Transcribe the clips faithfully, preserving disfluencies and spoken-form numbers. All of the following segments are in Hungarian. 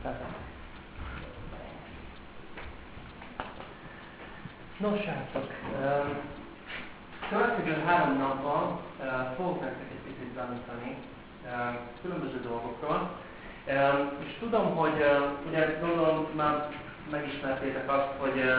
Nos, srácok, következő három napban fogok nektek egy picit tanítani különböző dolgokról. És tudom, hogy ugye gondolom már megismertétek azt, hogy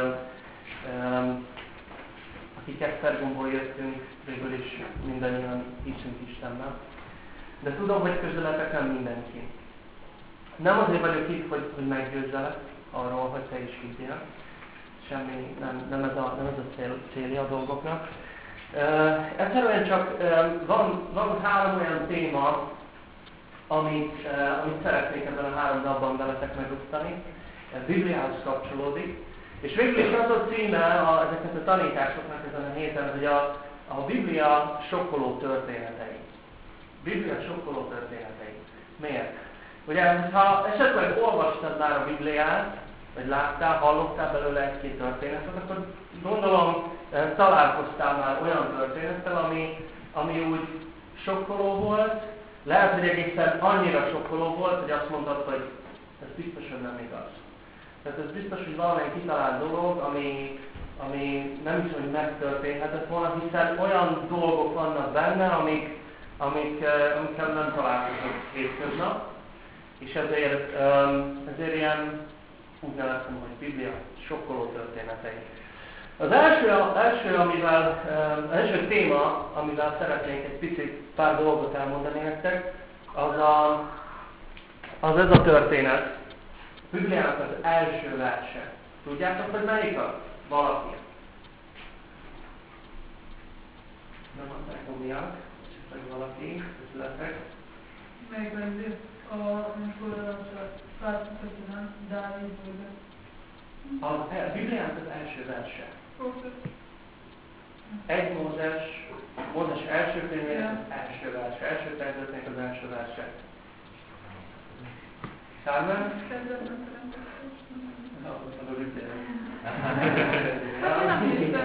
akik Esztergomból jöttünk, végül is mindannyian hiszünk Istenben. De tudom, hogy közületek nem mindenki. Nem azért vagyok itt, hogy, hogy meggyőzzelek arról, hogy te is higgyél. Semmi, nem, nem, ez a, nem ez a cél, célja a dolgoknak. Uh, egyszerűen csak uh, van, van három olyan téma, amit, uh, amit szeretnék ebben a három napban veletek megosztani. A Bibliához kapcsolódik. És végül is az a címe a, ezeket a tanításoknak ezen a héten, hogy a, a Biblia sokkoló történetei. Biblia sokkoló történetei. Miért? Ugye, ha esetleg olvastad már a Bibliát, vagy láttál, hallottál belőle egy-két történetet, akkor gondolom találkoztál már olyan történettel, ami, ami úgy sokkoló volt, lehet, hogy egészen annyira sokkoló volt, hogy azt mondtad, hogy ez biztos, hogy nem igaz. Tehát ez biztos, hogy valamelyik kitalált dolog, ami, ami nem is, hogy megtörténhetett volna, hiszen olyan dolgok vannak benne, amik, amik, amikkel nem találkozunk hétköznap, és ezért, ezért ilyen úgy neveztem, hogy Biblia sokkoló történetei. Az első, első, amivel, az első téma, amivel szeretnék egy picit pár dolgot elmondani nektek, az, a, az ez a történet. A Bibliának az első verse. Tudjátok, hogy melyik az? Valaki. Nem mondták, hogy miak, esetleg valaki, közületek. Megvenni a amikor Fászlóknak Dávid volt. A Bibliának az első verse. Egy Mózes, Mózes első könyvének az első verse, első fejezetnek az első verse. Szármán? Kezdetben teremtettem. Hallottam a Bibliát. Nem hiszem,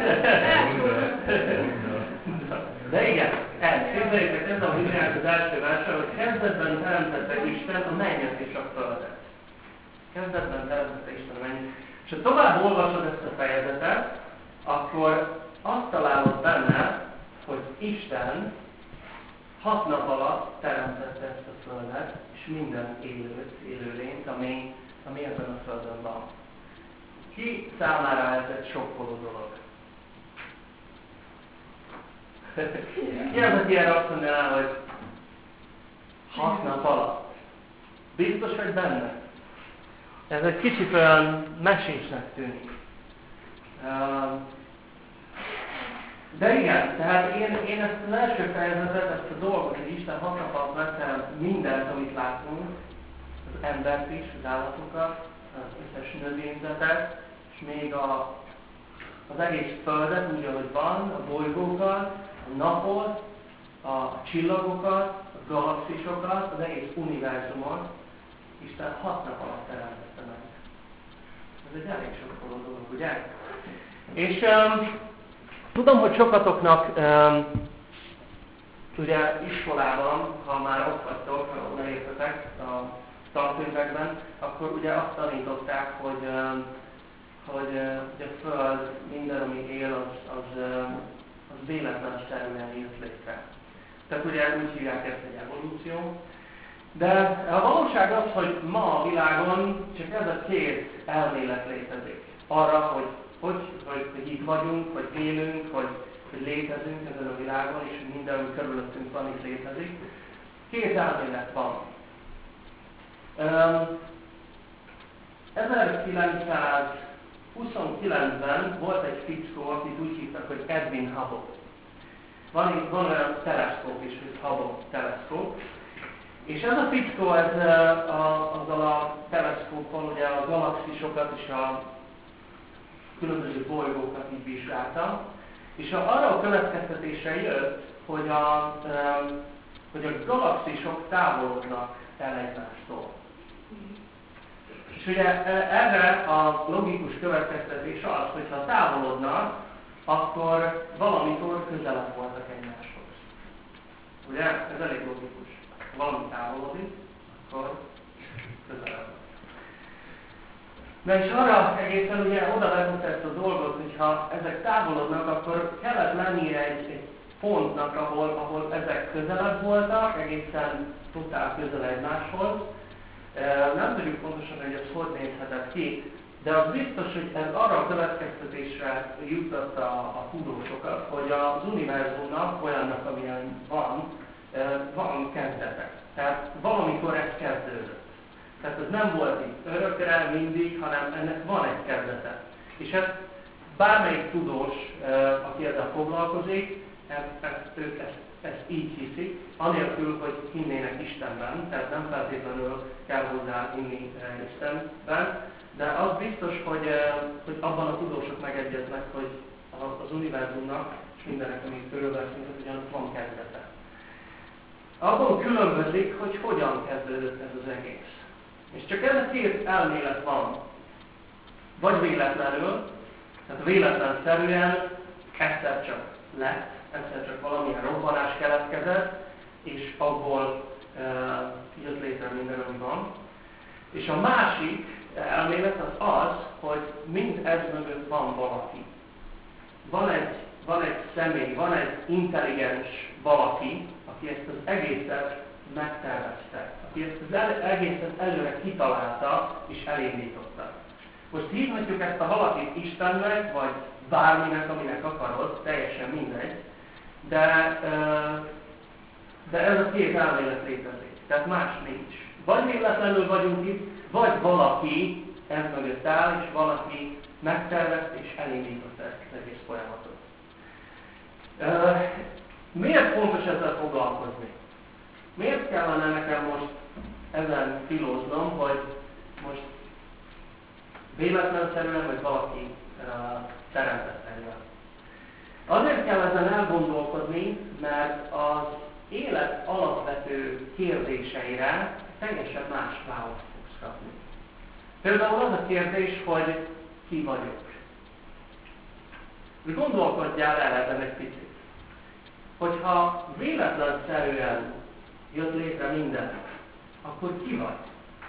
De igen, ez, képzeljétek, ez a Bibliának az első verse, hogy kezdetben teremtette Isten a mennyet és a földet. Kezdetben teremtette Isten a mennyet. És ha tovább olvasod ezt a fejezetet, akkor azt találod benne, hogy Isten hat nap alatt teremtette ezt a földet, és minden élőt, élőlényt, ami, ami ebben a földön van. Ki számára ez egy sokkoló dolog? Ki az, aki erre azt mondaná, hogy hat nap alatt? Biztos, hogy benne? Ez egy kicsit olyan mesésnek tűnik. De igen, tehát én, én ezt az első fejezetet, ezt a dolgot, hogy Isten hat nap alatt megteremt mindent, amit látunk, az embert is, az állatokat, az összes növényzetet, és még a, az egész földet, úgy, ahogy van, a bolygókat, a napot, a csillagokat, a galaxisokat, az egész univerzumot, Isten hat nap alatt teremtette meg. Ez egy elég sokkoló dolog, ugye? És um, tudom, hogy sokatoknak um, ugye iskolában, ha már ott vagytok, ha oda értetek a tankönyvekben, akkor ugye azt tanították, hogy, um, hogy, uh, hogy a Föld, minden, ami él, az, az, um, az véletlenszerűen jött létre. Tehát ugye úgy hívják ezt egy evolúció. De a valóság az, hogy ma a világon csak ez a két elmélet létezik. Arra, hogy hogy, hogy, hogy itt vagyunk, hogy élünk, hogy, hogy létezünk ezen a világon, és hogy minden, ami körülöttünk van, itt létezik. Két elmélet van. Um, ezerkilencszázhuszonkilencben volt egy fickó, akit úgy hívtak, hogy Edwin Hubble. Van, van olyan teleszkóp is, hogy Hubble teleszkóp. És ez a fickó, ez a, azzal a teleszkóppal ugye a galaxisokat és a különböző bolygókat így vizsgálta, és arra a következtetésre jött, hogy a, hogy a galaxisok távolodnak el egymástól. És ugye erre a logikus következtetés az, hogy ha távolodnak, akkor valamitől közelebb voltak egymáshoz. Ugye? Ez elég logikus. Ha valami távolodik, akkor közelebb. Na és arra egészen ugye oda vezetett ezt a dolgot, hogyha ezek távolodnak, akkor kellett lennie egy, egy pontnak, ahol, ahol ezek közelebb voltak, egészen totál közel egymáshoz. Nem tudjuk pontosan, hogy ez hogy nézhetett ki, de az biztos, hogy ez arra a következtetésre juttatta a tudósokat, hogy az univerzumnak, olyannak, amilyen van, van kezdete. Tehát valamikor ez kezdődött. Tehát ez nem volt itt örökre, mindig, hanem ennek van egy kezdete. És ez bármelyik tudós, aki ezzel foglalkozik, ezt, ők ezt, ezt így hiszik, anélkül, hogy hinnének Istenben, tehát nem feltétlenül kell hozzá hinni Istenben, de az biztos, hogy, hogy abban a tudósok megegyeznek, hogy az univerzumnak és mindenek, amit körülveszünk, az ugyanis van kezdete. Abban különbözik, hogy hogyan kezdődött ez az egész. És csak ez a két elmélet van. Vagy véletlenül, tehát véletlenszerűen egyszer csak lett, egyszer csak valamilyen robbanás keletkezett, és abból e, jött létre minden, ami van. És a másik elmélet az az, hogy mind ez mögött van valaki. Van egy, van egy személy, van egy intelligens valaki, aki ezt az egészet megtervezte, aki ezt az el, egészet előre kitalálta és elindította. Most hívhatjuk ezt a valakit Istennek, vagy bárminek, aminek akarod, teljesen mindegy, de, de ez a két elmélet létezik, tehát más nincs. Vagy véletlenül vagyunk itt, vagy valaki ez mögött áll, és valaki megtervezte és elindította ezt az egész folyamatot. Miért fontos ezzel foglalkozni? Miért kellene nekem most ezen filóznom, hogy most véletlenszerűen, vagy valaki uh, teremtett engem? Azért kell ezen elgondolkodni, mert az élet alapvető kérdéseire teljesen más választ fogsz kapni. Például az a kérdés, hogy ki vagyok. Gondolkodjál el ezen egy picit. Hogyha véletlenszerűen jött létre minden, akkor ki vagy?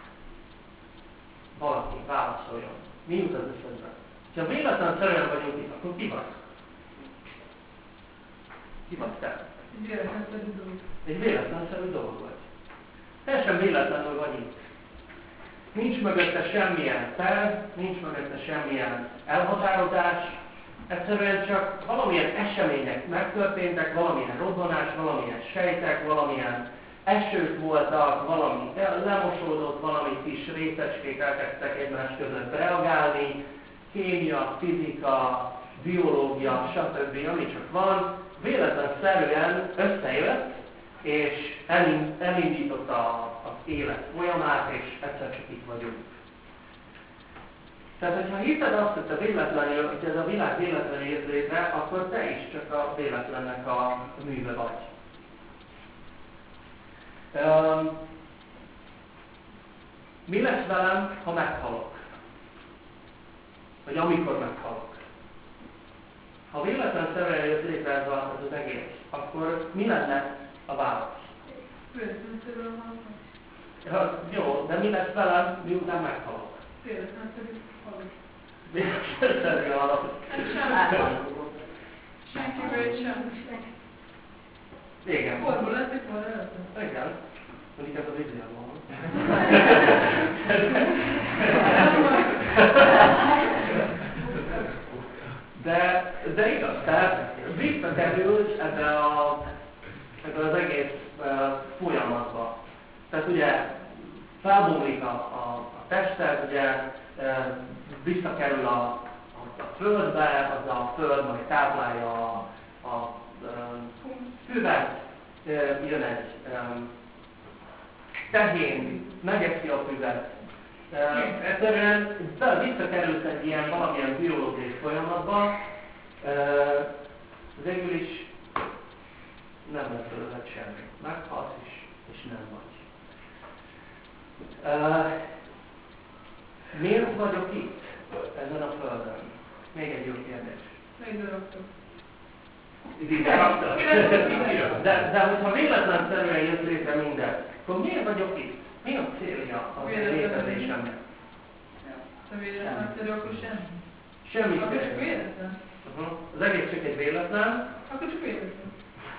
Valaki, válaszoljon. Mi jut az eszedbe? Ha véletlenszerűen vagyunk itt, akkor ki vagy? Ki vagy te? Egy véletlenszerű dolog. Egy véletlenszerű dolog vagy. Teljesen véletlenül vagy itt. Nincs mögötte semmilyen terv, nincs mögötte semmilyen elhatározás, egyszerűen csak valamilyen események megtörténtek, valamilyen robbanás, valamilyen sejtek, valamilyen esők voltak, valami lemosódott, valami kis részecskék elkezdtek egymás között reagálni, kémia, fizika, biológia, stb. Ami csak van, véletlenszerűen összejött, és elindította az élet folyamát, és egyszer csak itt vagyunk. Tehát, hogyha hiszed azt, hogy te véletlenül, hogy ez a világ véletlenül jött létre, akkor te is csak a véletlennek a műve vagy. Um, mi lesz velem, ha meghalok? Vagy amikor meghalok? Ha véletlenszerűen jött létre ez, a, ez az egész, akkor mi lenne a válasz? Véletlenszerűen halok. Ja, jó, de mi lesz velem, miután meghalok? Véletlenszerűen halok. Véletlenszerűen halok. Senkiből sem. Igen. Forma lesz, forma lesz. Igen. Mondjuk ez a Bibliában van. De, de igaz, tehát visszakerülsz ebbe, a, ebbe az egész uh, folyamatba. Tehát ugye felbomlik a, a, a tested, ugye uh, visszakerül a, a, a földbe, az a föld majd táplálja a, a uh, füvet, uh, jön egy um, tehén, megeszi a füvet. Uh, egyszerűen visszakerülsz egy ilyen valamilyen biológiai folyamatba, uh, végül is nem lesz belőled semmi. Meghalsz is, és nem vagy. Uh, miért vagyok itt, ezen a földön? Még egy jó kérdés. Ide raktok. Ide raktok? De, de hogyha véletlenszerűen jött létre minden, akkor miért vagyok itt? Mi a célja a létezésemnek? Ha véletlenszerű, akkor semmi. Semmi Akkor csak célja. véletlen. Uh-huh. Az egész csak egy véletlen. Akkor csak véletlen.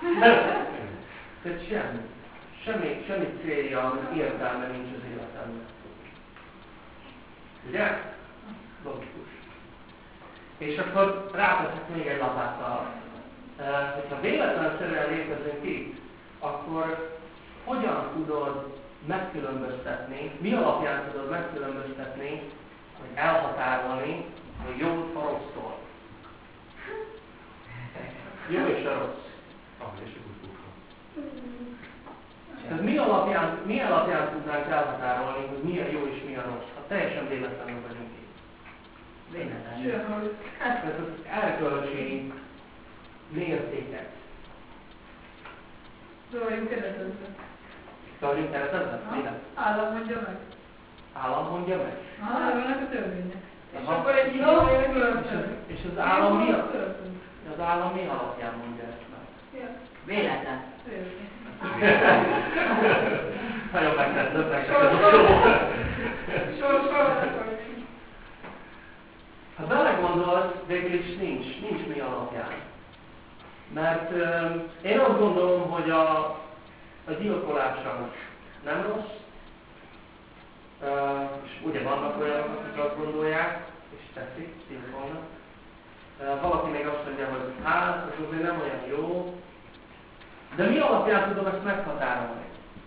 Tehát semmi. Semmi, semmi célja, értelme nincs az életemnek. Ugye? Logikus. És akkor ráteszek még egy lapáttal. Uh, hogyha véletlenszerűen létezünk itt, akkor hogyan tudod megkülönböztetni, mi alapján tudod megkülönböztetni, hogy elhatárolni a jót a rossztól? Jó és a rossz. Tehát mi alapján, mi alapján tudnánk elhatárolni, hogy mi a jó és mi a rossz, ha teljesen véletlenül vagyunk itt? Sőt, Tehát az erkölcsi mértéket. Szóvaljunk keretezve. Tartsunk keretezve? Minek? Állam mondja meg. Állam mondja meg? Ah, vannak a törvények. És Aha. akkor egy És jó az, börtön. és az állam mi? a- Börtön. Az állam mi alapján mondja ezt meg? Ja. Véletlen. Véletlen. Nagyon megtetszett nektek Sor, ez a sor. szó. Sor, sor. Ha belegondolsz, végül is nincs, nincs mi alapján. Mert euh, én azt gondolom, hogy a, a gyilkolás az nem rossz, uh, és ugye vannak olyanok, akik azt gondolják, és teszik, gyilkolnak. Uh, valaki még azt mondja, hogy hát, ez azért nem olyan jó. De mi alapján tudom ezt meghatárolni?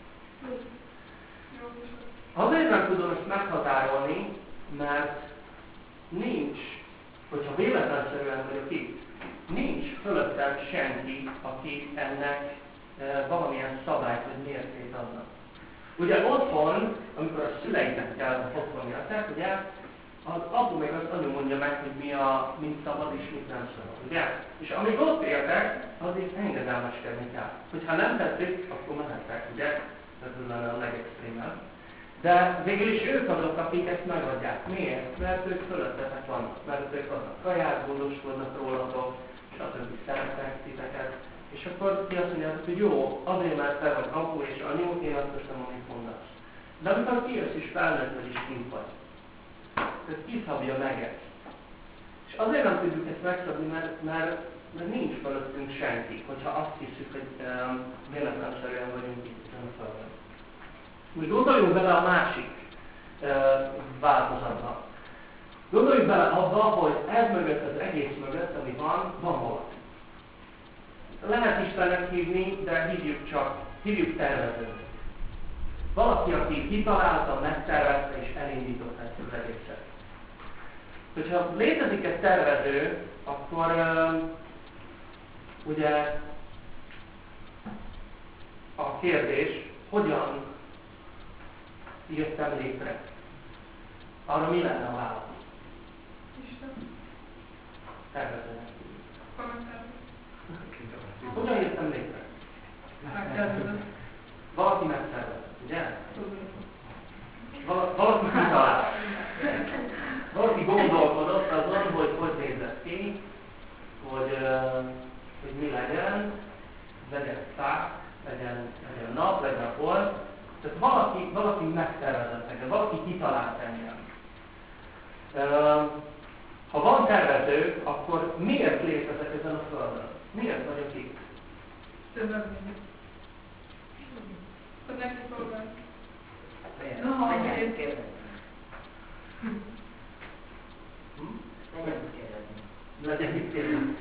Azért nem tudom ezt meghatárolni, mert nincs, hogyha véletlenszerűen vagyok itt, nincs fölöttem senki, aki ennek e, valamilyen szabályt vagy mértét adnak. Ugye otthon, amikor a szüleiknek kell otthon jöttek, ugye, az apu meg az anyu mondja meg, hogy mi a, mint szabad és mit nem szabad, ugye? És amíg ott éltek, azért engedelmeskedni kell. Hogyha nem tetszik, akkor mehettek, ugye? Ez lenne a legextrémebb. De végül is ők azok, akik ezt megadják. Miért? Mert ők fölöttetek vannak. Mert ők adnak kaját, gondoskodnak rólatok, stb. Szeretnek titeket. És akkor ti azt mondjátok, hogy jó, azért mert te vagy apu és anyu, én azt teszem, amit mondasz. De amikor kijössz is felnőtt vagy is kint vagy. Tehát kiszabja meg ezt. És azért nem tudjuk ezt megszabni, mert, mert, mert nincs fölöttünk senki, hogyha azt hiszük, hogy um, véletlenszerűen vagyunk itt ezen a földön. Most gondoljunk bele a másik uh, változatba. Gondoljunk bele abba, hogy ez mögött, az egész mögött, ami van, van valaki. Lehet Istennek hívni, de hívjuk csak, hívjuk tervezőnek. Valaki, aki kitalálta, megtervezte és elindította ezt az egészet. Hogyha létezik egy tervező, akkor uh, ugye a kérdés, hogyan jöttem létre? Arra mi lenne a válasz? Isten. Tervezőnek. Kommentálni. Hogyan jöttem létre? Megtervezett. Valaki megtervezett, ugye? Tudom. Val- valaki kitalált. Valaki gondolkodott azon, hogy hogy nézett ki, hogy, uh, hogy mi legyen, legyen szák, legyen, legyen nap, legyen hold. Tehát valaki, valaki megtervezett engem, valaki kitalált engem. Uh, ha van tervező, akkor miért létezek ezen a földön? Miért vagyok itt? Szövegmény. Hogy neki szolgál. No, legyen kérdezni. Hm? Legyen kérdezni. Legyen mit kérdezni.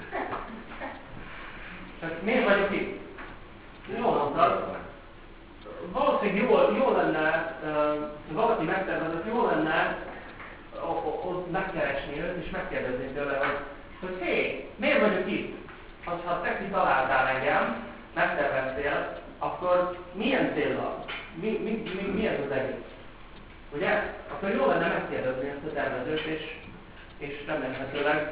Csak miért vagyok itt? Jól mondtad. Valószínűleg jó, jó lenne, uh, valaki megtervezett, jó lenne ott megkeresni őt és megkérdezni tőle, hogy, hogy hé, miért vagyok itt? Ha te kitaláltál engem, megterveztél, akkor milyen céllal? Mi, mi, mi, mi ez az egész? Ugye? Akkor jó lenne megkérdezni ezt a tervezőt, és, és remélhetőleg...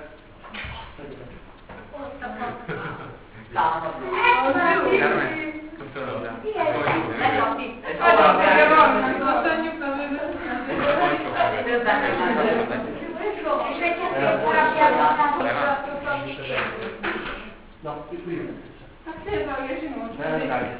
Na, üljön. Hát szélvágja zsinót. Nem, nem, nem.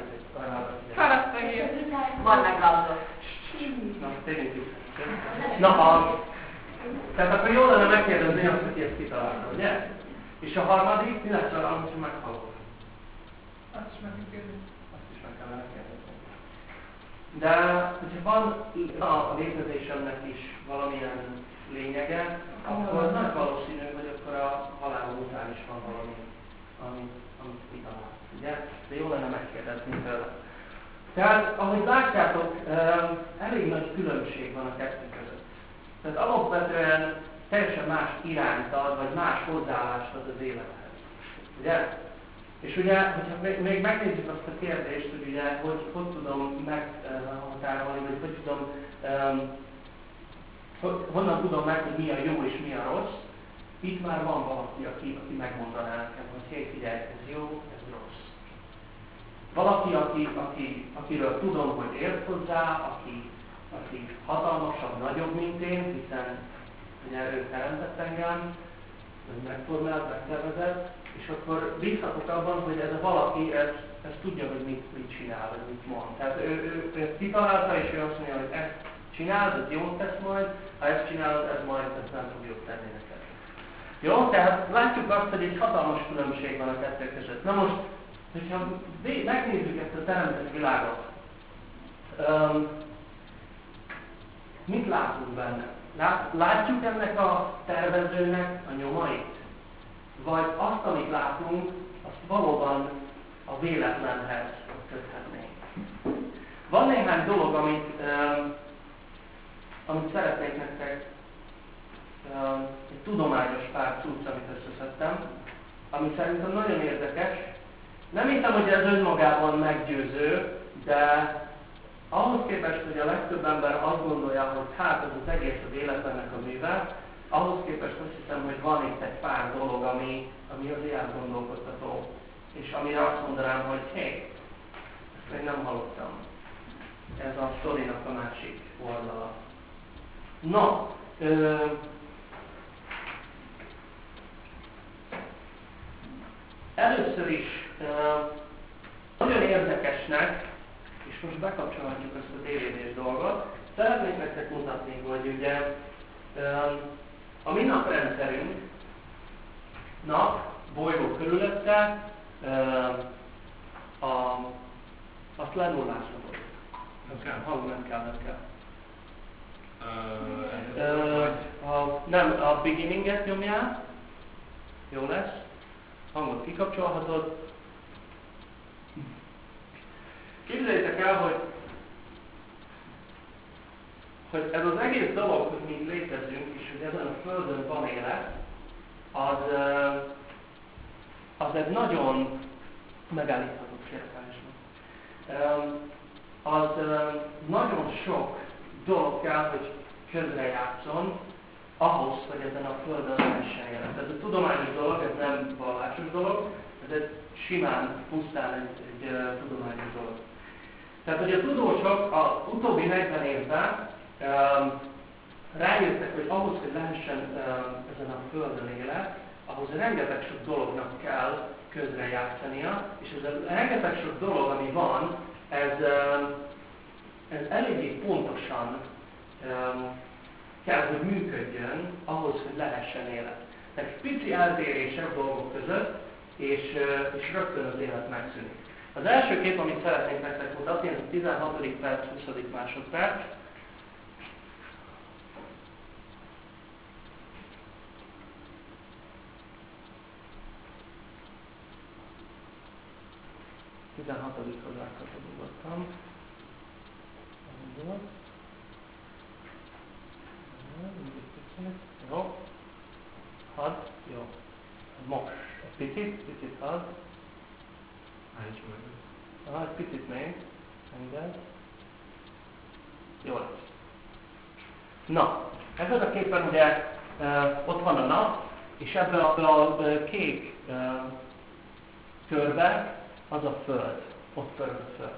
Farasztegér. Van meg labda. Na, tegyünk vissza. Na, a, Tehát akkor jó lenne megkérdezni azt, hogy ezt kitalálta, ugye? És a harmadik, mi lesz vele, amikor meghalok? Azt is meg kell kérdezni. Azt is meg kellene kérdezni. De hogyha van a létezésemnek is valamilyen lényege, akkor nagy valószínű, hogy akkor a halálom után is van valami, amit, amit kitalál, ugye? De jó lenne megkérdezni tőle. Tehát, ahogy látjátok, elég nagy különbség van a kettő között. Tehát alapvetően teljesen más irányt ad, vagy más hozzáállást ad az élethez. Ugye? És ugye, hogyha még megnézzük azt a kérdést, hogy ugye, hogy, hogy tudom meghatárolni, vagy hogy tudom, um, hogy, honnan tudom meg, hogy mi a jó és mi a rossz, itt már van valaki, aki, aki megmondaná nekem, hogy hé, figyelj, ez jó, ez rossz. Valaki, aki, aki, akiről tudom, hogy ért hozzá, aki, aki hatalmasabb, nagyobb, mint én, hiszen ugye ő teremtett engem, ő megformált, megtervezett, és akkor bízhatok abban, hogy ez a valaki, ez, ez tudja, hogy mit, mit csinál, vagy mit mond. Tehát ő, ő, ő ezt kitalálta, és ő azt mondja, hogy ezt csinálod, ez jót tesz majd, ha ezt csinálod, ez majd ez nem fog jót tenni neked. Jó? Tehát látjuk azt, hogy egy hatalmas különbség van a kettő között. Na most, hogyha megnézzük ezt a teremtett világot, um, mit látunk benne? Látjuk ennek a tervezőnek a nyomait? Vagy azt, amit látunk, azt valóban a véletlenhez köthetnénk. Van néhány dolog, amit, um, amit szeretnék nektek, um, egy tudományos pár cucc, amit összeszedtem, ami szerintem nagyon érdekes. Nem hiszem, hogy ez önmagában meggyőző, de ahhoz képest, hogy a legtöbb ember azt gondolja, hogy hát ez az egész a véletlennek a műve, ahhoz képest azt hiszem, hogy van itt egy pár dolog, ami, ami azért elgondolkodtató, és amire azt mondanám, hogy hé, ezt még nem hallottam. Ez a sztorinak a másik oldala. Na, ö, először is ö, nagyon érdekesnek, és most bekapcsolhatjuk ezt a dé vé dés dolgot, szeretnék nektek mutatni, hogy ugye a mi naprendszerünk, nap, bolygó körülötte, a, azt lenullázhatod. Nem kell. Hang nem kell, nem kell. Uh, uh, a, nem, a beginninget nyomjál. Jó lesz. Hangot kikapcsolhatod. Képzeljétek el, hogy, hogy ez az egész dolog, hogy mi létezünk, és hogy ezen a Földön van élet, az, az egy nagyon megállítható kérdésben. Az nagyon sok dolog kell, hogy közrejátszon ahhoz, hogy ezen a Földön lehessen élet. Ez a tudományos dolog, ez nem vallásos dolog, ez egy simán, pusztán egy, egy tudományos dolog. Tehát, hogy a tudósok az utóbbi negyven évben um, rájöttek, hogy ahhoz, hogy lehessen um, ezen a Földön élet, ahhoz rengeteg sok dolognak kell közrejátszania, és ez a rengeteg sok dolog, ami van, ez, um, ez eléggé pontosan um, kell, hogy működjön ahhoz, hogy lehessen élet. Tehát pici eltérések dolgok között, és, uh, és rögtön az élet megszűnik. Az első kép, amit szeretnék nektek mutatni, ez a tizenhatodik perc, huszadik másodperc. tizenhatodikhoz áthatod nyugodtan. Jó. Hadd. Jó. Most. Egy picit, picit hadd. Állíts meg. Ah, egy picit még. Enged. Jó lesz. Na, ezen a képen ugye uh, ott van a nap, és ebben a, a, a kék uh, körbe az a Föld. Ott pörög a Föld.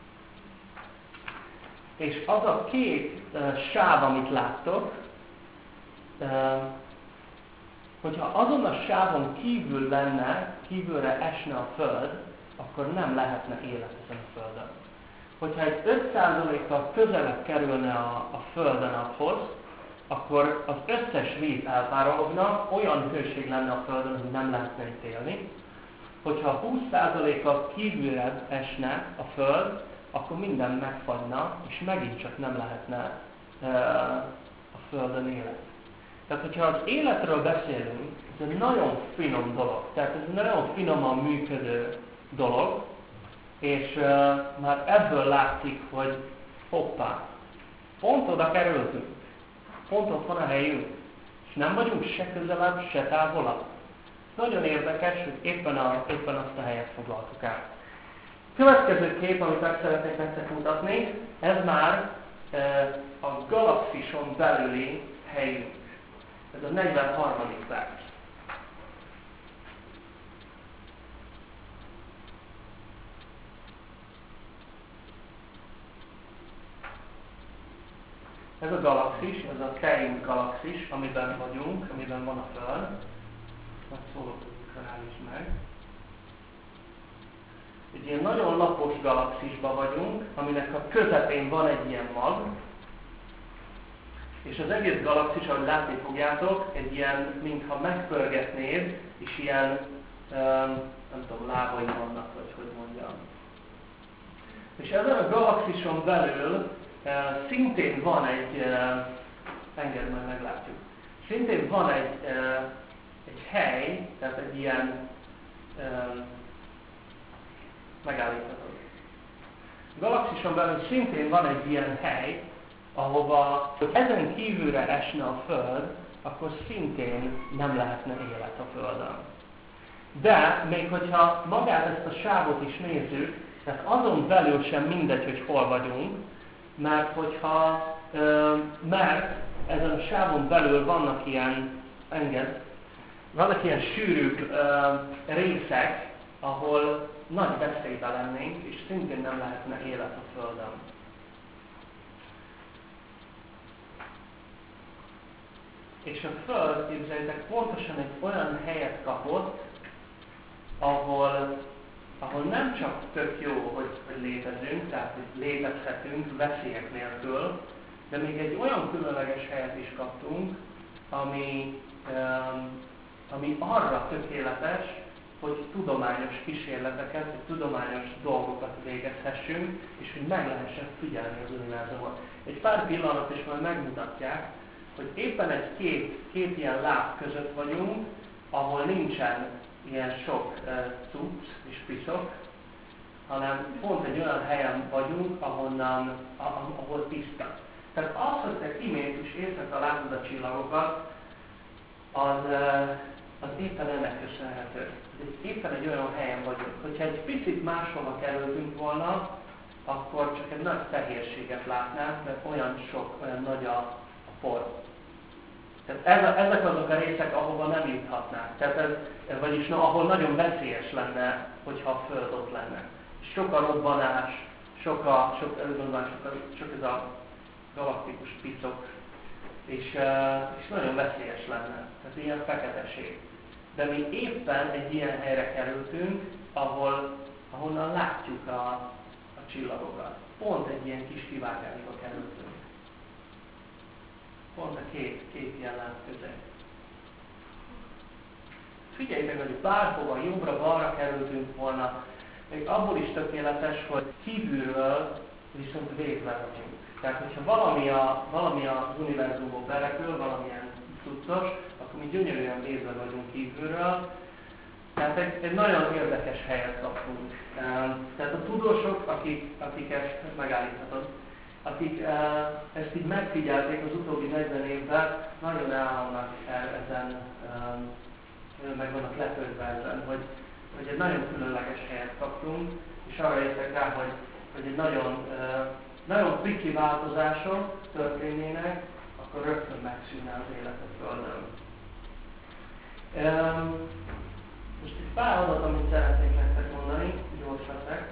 És az a két uh, sáv, amit láttok, uh, hogyha azon a sávon kívül lenne, kívülre esne a Föld, akkor nem lehetne élet ezen a Földön. Hogyha egy öt százalékkal közelebb kerülne a, a Föld a naphoz, akkor az összes víz elpárologna, olyan hőség lenne a Földön, hogy nem lehetne itt élni. Hogyha húsz százaléka kívülre esne a Föld, akkor minden megfagyna, és megint csak nem lehetne uh, a Földön élet. Tehát, hogyha az életről beszélünk, ez egy nagyon finom dolog. Tehát ez egy nagyon finoman működő dolog, és uh, már ebből látszik, hogy hoppá, pont oda kerültünk, pont ott van a helyünk, és nem vagyunk se közelebb, se távolabb. Nagyon érdekes, hogy éppen, a, éppen azt a helyet foglaltuk el. Következő kép, amit meg szeretnék nektek mutatni, ez már e, a galaxison belüli helyünk. Ez a negyvenharmadik vers. Ez a galaxis, ez a Kerim galaxis, amiben vagyunk, amiben van a Föld. Majd szólok, hogy is meg. Egy ilyen nagyon lapos galaxisban vagyunk, aminek a közepén van egy ilyen mag, és az egész galaxis, ahogy látni fogjátok, egy ilyen, mintha megpörgetnéd, és ilyen, um, nem tudom, lábai vannak, vagy hogy mondjam. És ezen a galaxison belül uh, szintén van egy, uh, engedd meg, meglátjuk, szintén van egy, uh, egy hely, tehát egy ilyen, uh, megállíthatod. A galaxison belül szintén van egy ilyen hely, ahova, hogy ezen kívülre esne a Föld, akkor szintén nem lehetne élet a Földön. De még hogyha magát ezt a sávot is nézzük, tehát azon belül sem mindegy, hogy hol vagyunk, mert hogyha, ö, mert ezen a sávon belül vannak ilyen, enged, vannak ilyen sűrűbb ö, részek, ahol nagy veszélyben lennénk, és szintén nem lehetne élet a Földön. És a Föld, képzeljétek, pontosan egy olyan helyet kapott, ahol, ahol nem csak tök jó, hogy, hogy létezünk, tehát hogy létezhetünk veszélyek nélkül, de még egy olyan különleges helyet is kaptunk, ami, um, ami arra tökéletes, hogy tudományos kísérleteket, hogy tudományos dolgokat végezhessünk, és hogy meg lehessen figyelni az univerzumot. Egy pár pillanat is majd megmutatják, hogy éppen egy két, két ilyen láb között vagyunk, ahol nincsen ilyen sok uh, cucc és piszok, hanem pont egy olyan helyen vagyunk, ahonnan, ahol tiszta. Tehát az, hogy te imént is éjszaka látod a csillagokat, az, uh, az éppen ennek köszönhető. Éppen egy olyan helyen vagyunk. Hogyha egy picit máshova kerültünk volna, akkor csak egy nagy fehérséget látnánk, mert olyan sok, olyan nagy a, a por. Tehát ez, ezek azok a részek, ahova nem juthatnánk. Tehát ez, vagyis no, ahol nagyon veszélyes lenne, hogyha a Föld ott lenne. Sok a robbanás, sok, a, sok, sok, sok, sok ez a galaktikus piszok, és, és nagyon veszélyes lenne. Tehát ilyen feketeség. De mi éppen egy ilyen helyre kerültünk, ahol, ahonnan látjuk a, a csillagokat. Pont egy ilyen kis kivágányba kerültünk. Pont a két, két ilyen láng közé. Figyelj meg, hogy bárhova, jobbra-balra kerültünk volna, még abból is tökéletes, hogy kívülről viszont védve vagyunk. Tehát, hogyha valami, a, valami az univerzumból berepül, valamilyen cuccos, akkor mi gyönyörűen védve vagyunk kívülről. Tehát egy, egy nagyon érdekes helyet kaptunk. Tehát a tudósok, akik, akik ezt megállíthatod, akik ezt így megfigyelték az utóbbi negyven évben, nagyon elhalnak el ezen, meg vannak lepődve ezen, hogy, hogy egy nagyon különleges helyet kaptunk, és arra jöttek rá, hogy, hogy egy nagyon, nagyon pici változások történnének, akkor rögtön megszűnne az élet a Földön. Most egy pár adat, amit szeretnék nektek mondani, gyors leszek.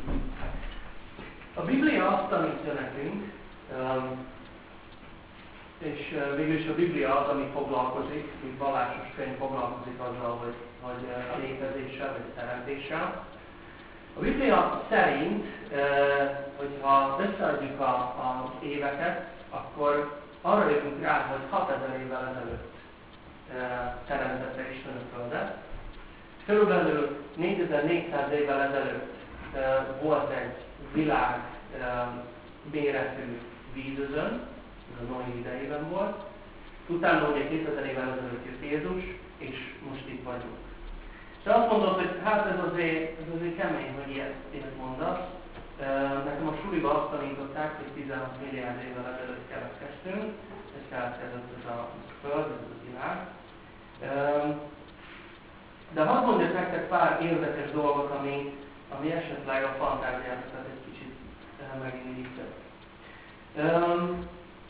A Biblia azt tanítja nekünk, és uh, végül is a Biblia az, ami foglalkozik, úgy vallásos könyv foglalkozik azzal, hogy, hogy a létezéssel, vagy a teremtéssel. A Biblia szerint, uh, hogyha összeadjuk a, az éveket, akkor arra jutunk rá, hogy hatezer évvel ezelőtt uh, teremtette Isten a Földet. Körülbelül négyezer-négyszáz évvel ezelőtt uh, volt egy világ uh, méretű vízözön, ez a Noé idejében volt. Utána ugye kétezer évvel ezelőtt jött Jézus, és most itt vagyunk. És azt mondod, hogy hát ez azért, ez azért kemény, hogy ilyet, ilyet mondasz. Uh, nekem a suliba azt tanították, hogy tizenhat milliárd évvel ezelőtt keletkeztünk, ez keletkezett ez a Föld, ez a világ. Uh, de hadd mondjak nektek pár érdekes dolgot, ami, ami esetleg a fantáziátokat egy kicsit uh, megindítja. Um,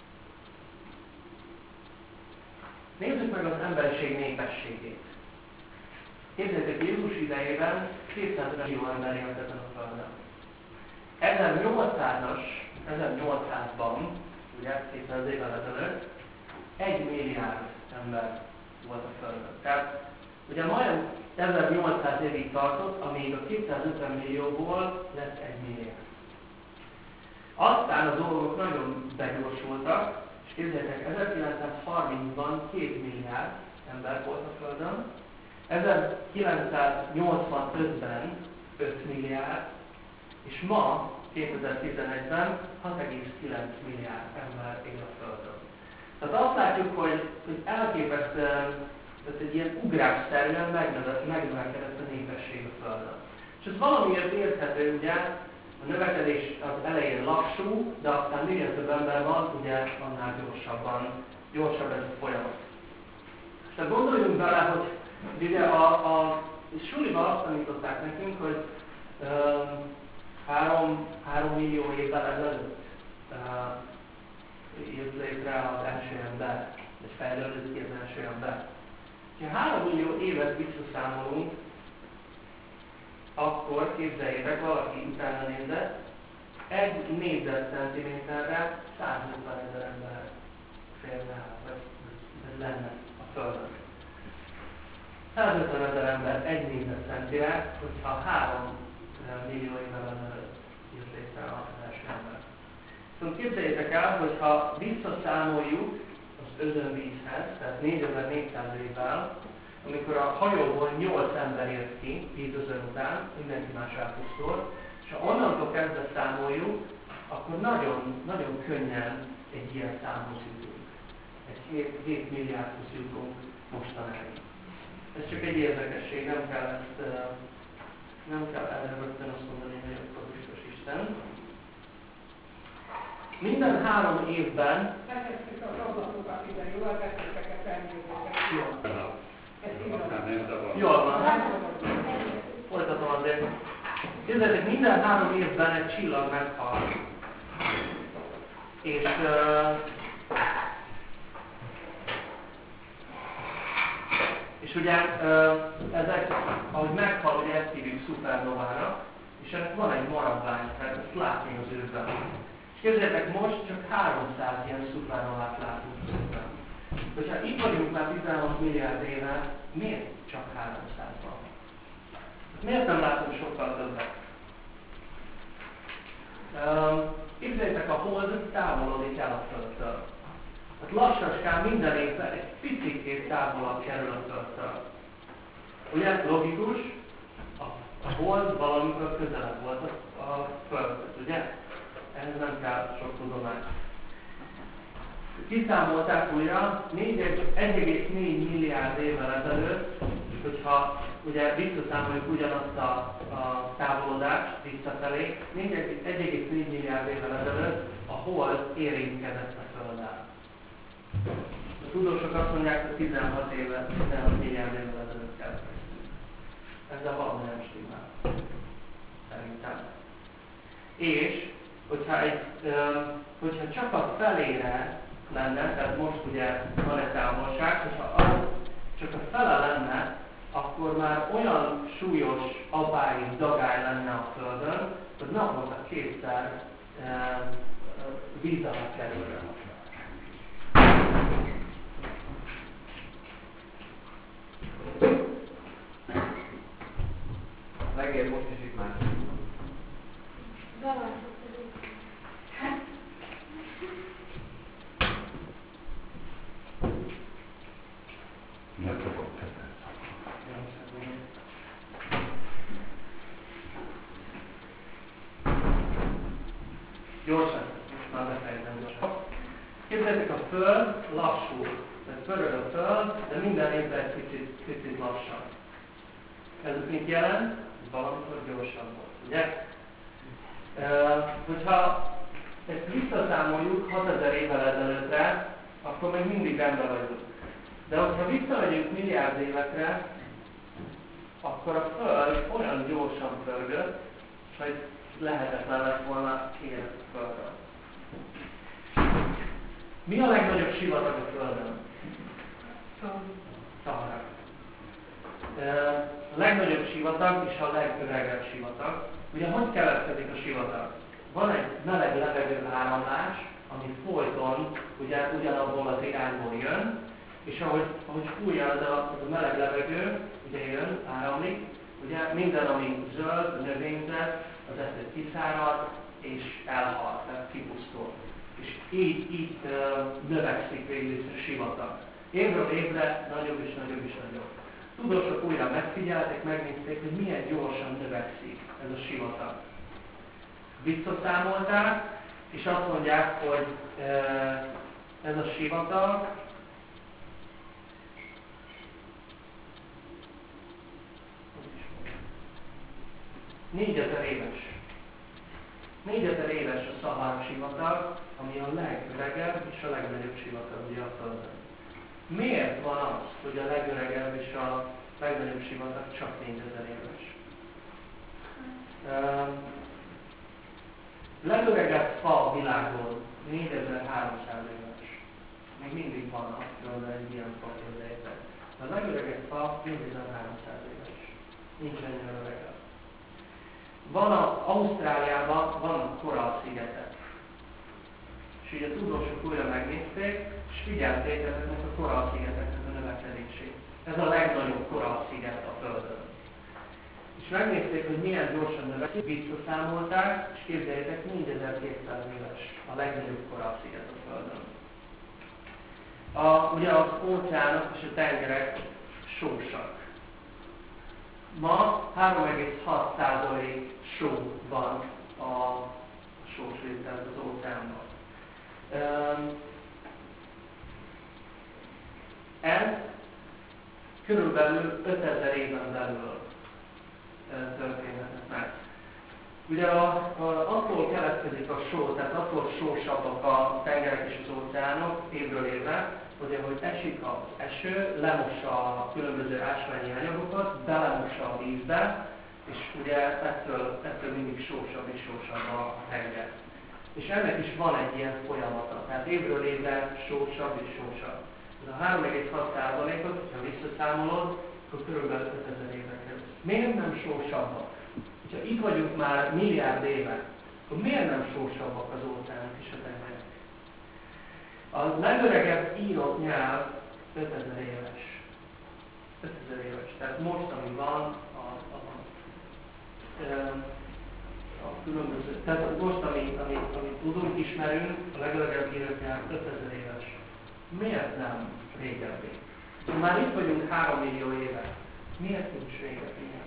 Nézzük meg az emberiség népességét. Képzeljétek, Jézus idejében kétszáz millió ember élt ezen a Földön. ezernyolcszázas, ezernyolcszázban, ugye kétszáz évvel ezelőtt, egy milliárd ember volt a Földön. Tehát ugye majdnem ezernyolcszáz évig tartott, amíg a kétszázötven millióból lett egy milliárd. Aztán a dolgok nagyon begyorsultak, és képzeljétek, ezerkilencszázharmincban két milliárd ember volt a Földön, ezerkilencszáznyolcvanötben öt milliárd, és ma, kétezer-tizenegyben hat egész kilenc milliárd ember él a Földön. Tehát azt látjuk, hogy, hogy elképesztően, tehát egy ilyen ugrásszerűen megnövekedett a népesség a Földön. És ez valamiért érthető, ugye, a növekedés az elején lassú, de aztán minél több ember van, ugye annál gyorsabban, gyorsabb ez a folyamat. És tehát gondoljunk bele, hogy ugye a, a suliban azt tanították nekünk, hogy um, három, három millió évvel ezelőtt uh, jött létre az első ember, és fejlődött ki az első ember. Ha három millió évet visszaszámolunk, akkor képzeljétek, valaki utána nézett, egy négyzetcentiméterre százötven ezer ember férne el, vagy, vagy lenne a Földön. százötven ezer ember egy négyzetcentire, hogyha három millió évvel ezelőtt jött létre az első ember. Szóval képzeljétek el, hogyha visszaszámoljuk az özönvízhez, tehát négyezer-négyszáz évvel, amikor a hajóból nyolc ember ért ki, vízözön után, mindenki más elpusztult, és ha onnantól kezdve számoljuk, akkor nagyon, nagyon könnyen egy ilyen számhoz jutunk. Egy hét milliárdhoz jutunk mostanáig. Ez csak egy érdekesség, nem kell ezt, nem kell erre rögtön azt mondani, hogy akkor biztos Isten. Minden három évben... Elkezdtük az ablatokat ide, jól elkezdtük a felmérőket. Jó. Ezt Jól van. Folytatom azért. Képzeljétek, minden három évben egy csillag meghal. És... Uh, és ugye uh, ezek, ahogy meghal, ugye ezt hívjuk szupernovának, és ennek van egy maradvány, tehát ezt látni az űrben. És képzeljétek, most csak háromszáz ilyen szupernovát látunk az űrben. Hogyha itt vagyunk már tizenhat milliárd éve, miért csak háromszázban? Miért nem látunk sokkal többet? Um, képzeljétek, a Hold távolodik el a Földtől. Hát lassaskán minden évben egy picikét távolabb kerül a Földtől. Ugye logikus, a, a Hold valamikor közelebb volt a, a Földhöz, ugye? Ehhez nem kell sok tudomány. Kiszámolták újra, egy egész négy milliárd évvel ezelőtt, hogyha ugye visszaszámoljuk ugyanazt a, a távolodást visszafelé, egy egész négy milliárd évvel ezelőtt a Hold érintkezett a Földdel. A tudósok azt mondják, hogy tizenhat éve, tizenhat milliárd évvel ezelőtt keletkeztünk. Ezzel valami nem stimmel. Szerintem. És, hogyha, egy, hogyha csak a felére lenne, tehát most ugye van egy távolság, hogyha az csak a fele lenne, akkor már olyan súlyos abály, dagály lenne a Földön, hogy naponta kétszer e, víz alá kerülne. Már. Nem tudok kezdeni. Gyorsan, most már befejezem gyorsan. Képzeljétek, a Föld lassú. Tehát pörög a Föld, de minden évben egy picit, picit lassan. Ez mit jelent? Valamikor gyorsabb volt, ugye? Uh, hogyha ezt visszaszámoljuk hatezer évvel ezelőttre, akkor még mindig rendben vagyunk. De hogyha visszamegyünk milliárd évekre, akkor a Föld olyan gyorsan pörgött, hogy lehetetlen lett volna élet a Földön. Mi a legnagyobb sivatag a Földön? Szahara. A legnagyobb sivatag és a legöregebb sivatag. Ugye hogy keletkezik a sivatag? Van egy meleg levegő áramlás, ami folyton ugye, ugyanabból az irányból jön, és ahogy, ahogy fújja az a, az a meleg levegő, ugye jön, áramlik, ugye minden, ami zöld, növényzet, az ettől kiszárad és elhal, tehát kipusztul. És így, így uh, növekszik végül is a sivatag. Évről évre nagyobb és nagyobb és nagyobb. Tudósok újra megfigyelték, megnézték, hogy milyen gyorsan növekszik ez a sivatag. Visszaszámolták, és azt mondják, hogy uh, ez a sivatag négyezer éves. négyezer éves a Szahara sivatag, ami a legöregebb és a legnagyobb sivatag ugye a Földön. Miért van az, hogy a legöregebb és a legnagyobb sivatag csak négyezer éves? Uh, legöregebb fa a világon négyezer-háromszáz éves. Még mindig van a Földön egy ilyen fa képzeljétek. A legöregebb fa négyezer-háromszáz éves. Nincs ennyire öregebb. Van a, Ausztráliában vannak korallszigetek. És így a tudósok újra megnézték, és figyelték ezeknek a korallszigeteknek a növekedését. Ez a legnagyobb korallsziget a Földön. És megnézték, hogy milyen gyorsan növekszik, visszaszámolták, és képzeljétek, négyezer-kétszáz éves a legnagyobb korallsziget a Földön. A, ugye az óceánok és a tengerek sósak. Ma három egész hat százalék só van a sós része az óceánban. Ez körülbelül ötezer éven belül történhetett meg. Ugye a, a, attól keletkezik a só, tehát attól sósabbak a tengerek és az óceánok évről évre, hogy ahogy esik az eső, lemossa a különböző ásványi anyagokat, belemossa a vízbe, és ugye ettől, ettől mindig sósabb és sósabb a tenger. És ennek is van egy ilyen folyamata, tehát évről évre sósabb és sósabb. Ez a három egész hat százalékot, ha visszaszámolod, akkor körülbelül ötezer évre kerül. Miért nem sósabbak? Ha itt vagyunk már milliárd éve, akkor miért nem sósabbak az óceánok és a tengerek? A legöregebb írott nyelv ötezer éves. ötezer éves. Tehát most, ami van, a, a, a, a különböző, tehát most, amit ami, ami tudunk, ismerünk, a legöregebb írott nyelv ötezer éves. Miért nem régebbi? Ha már itt vagyunk három millió éve, miért nincs régebbi nyelv?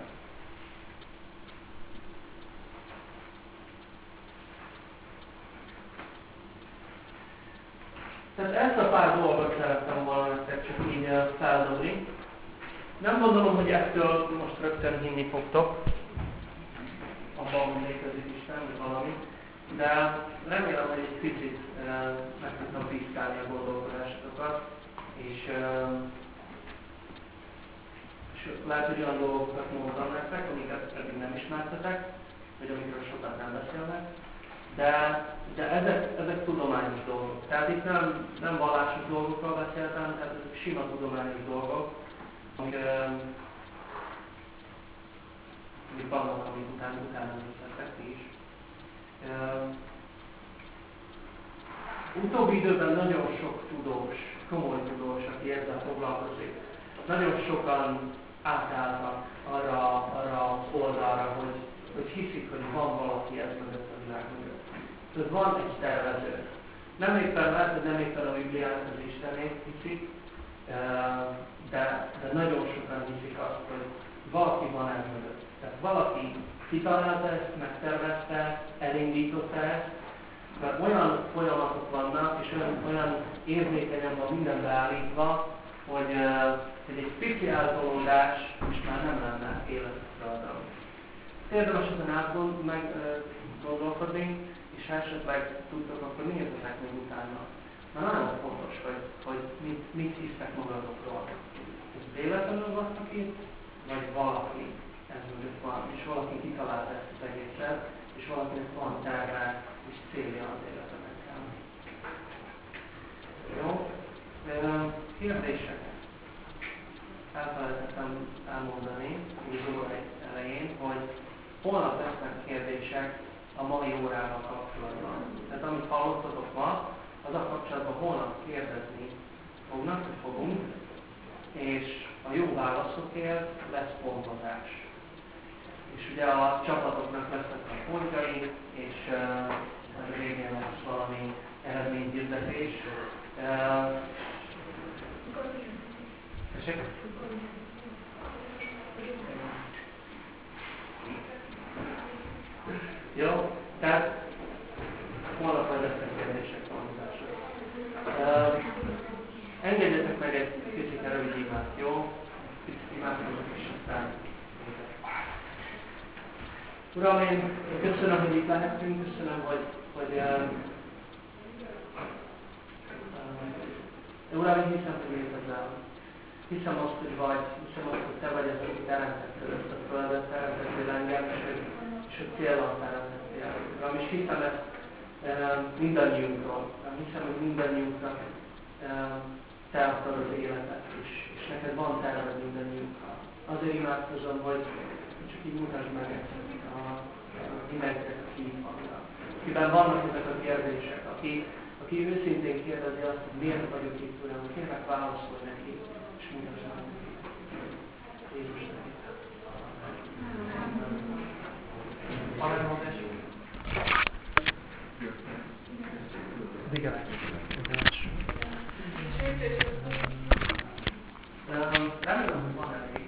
Tehát ezt a pár dolgot szerettem volna nektek csak így feldobni. Nem gondolom, hogy ettől most rögtön hinni fogtok, abban, hogy létezik Isten, vagy valami, de remélem, hogy egy picit uh, meg tudtam piszkálni a gondolkodásokat, és, uh, és lehet, hogy olyan dolgokat mondtam nektek, amiket pedig nem ismertetek, vagy amikről sokat nem beszélnek. De, de ezek, ezek tudományos dolgok. Tehát itt nem, nem vallásos dolgokról beszéltem, tehát ezek sima tudományos dolgok, amik, amik vannak, amik után, utána nézhetek ti is. Uh, utóbbi időben nagyon sok tudós, komoly tudós, aki ezzel foglalkozik, nagyon sokan átálltak arra, arra az oldalra, hogy, hogy hiszik, hogy van valaki ez mögött a világ mögött. Tehát van egy tervező. Nem éppen lehet, hogy nem éppen a Bibliának az Istenét hiszik, de, de nagyon sokan hiszik azt, hogy valaki van ez mögött. Tehát valaki kitalálta ezt, megtervezte, elindította ezt, mert olyan folyamatok vannak, és olyan, olyan érzékenyen van minden beállítva, hogy, hogy egy pici eltolódás most már nem lenne életradra. Érdemes ezen átgond, meg gondolkodni, és ha esetleg tudtok, akkor nézzetek még utána. Mert nagyon fontos, hogy, hogy mit, mit hisztek magatokról. Ez véletlenül vannak itt, vagy valaki ez mögött van, és valaki kitalálta ezt az egészet, és valakinek van terve és célja az életemekkel. Jó? Kérdések? Elfelejtettem elmondani, így az óra elején, hogy holnap lesznek kérdések a mai órával kapcsolatban. Tehát amit hallottatok ma, az a kapcsolatban holnap kérdezni fognak, hogy fogunk, és a jó válaszokért lesz pontozás. És ugye a csapatoknak lesznek a pontjai, és uh, a végén lesz valami eredményhirdetés. Uh, Jó, tehát holnap majd lesznek kérdések, pontozások. Uh, engedjetek meg egy kicsit rövid imát, jó? Kicsit imádkozok is, aztán Uram, én köszönöm, hogy itt lehetünk, köszönöm, hogy, hogy uh, uh, Uram, én hiszem, hogy létezel. Hiszem azt, hogy vagy, hiszem azt, hogy Te vagy az, aki teremtettél ezt a földet, teremtettél engem, és hogy, és hogy célban teremtettél. Uram, és hiszem ezt uh, mindannyiunkról. Uram, hiszem, hogy mindannyiunknak uh, Te adtad az életet, és, és neked van terved mindannyiunkkal. Azért imádkozom, hogy csak így mutasd meg ezt a, a mindenkinek, aki itt vannak. Akiben vannak ezek a kérdések, aki, aki őszintén kérdezi azt, hogy miért vagyok itt, Uram, kérlek válaszolj neki, és mutasd meg neki. Jézus nevében. Amen. Amen.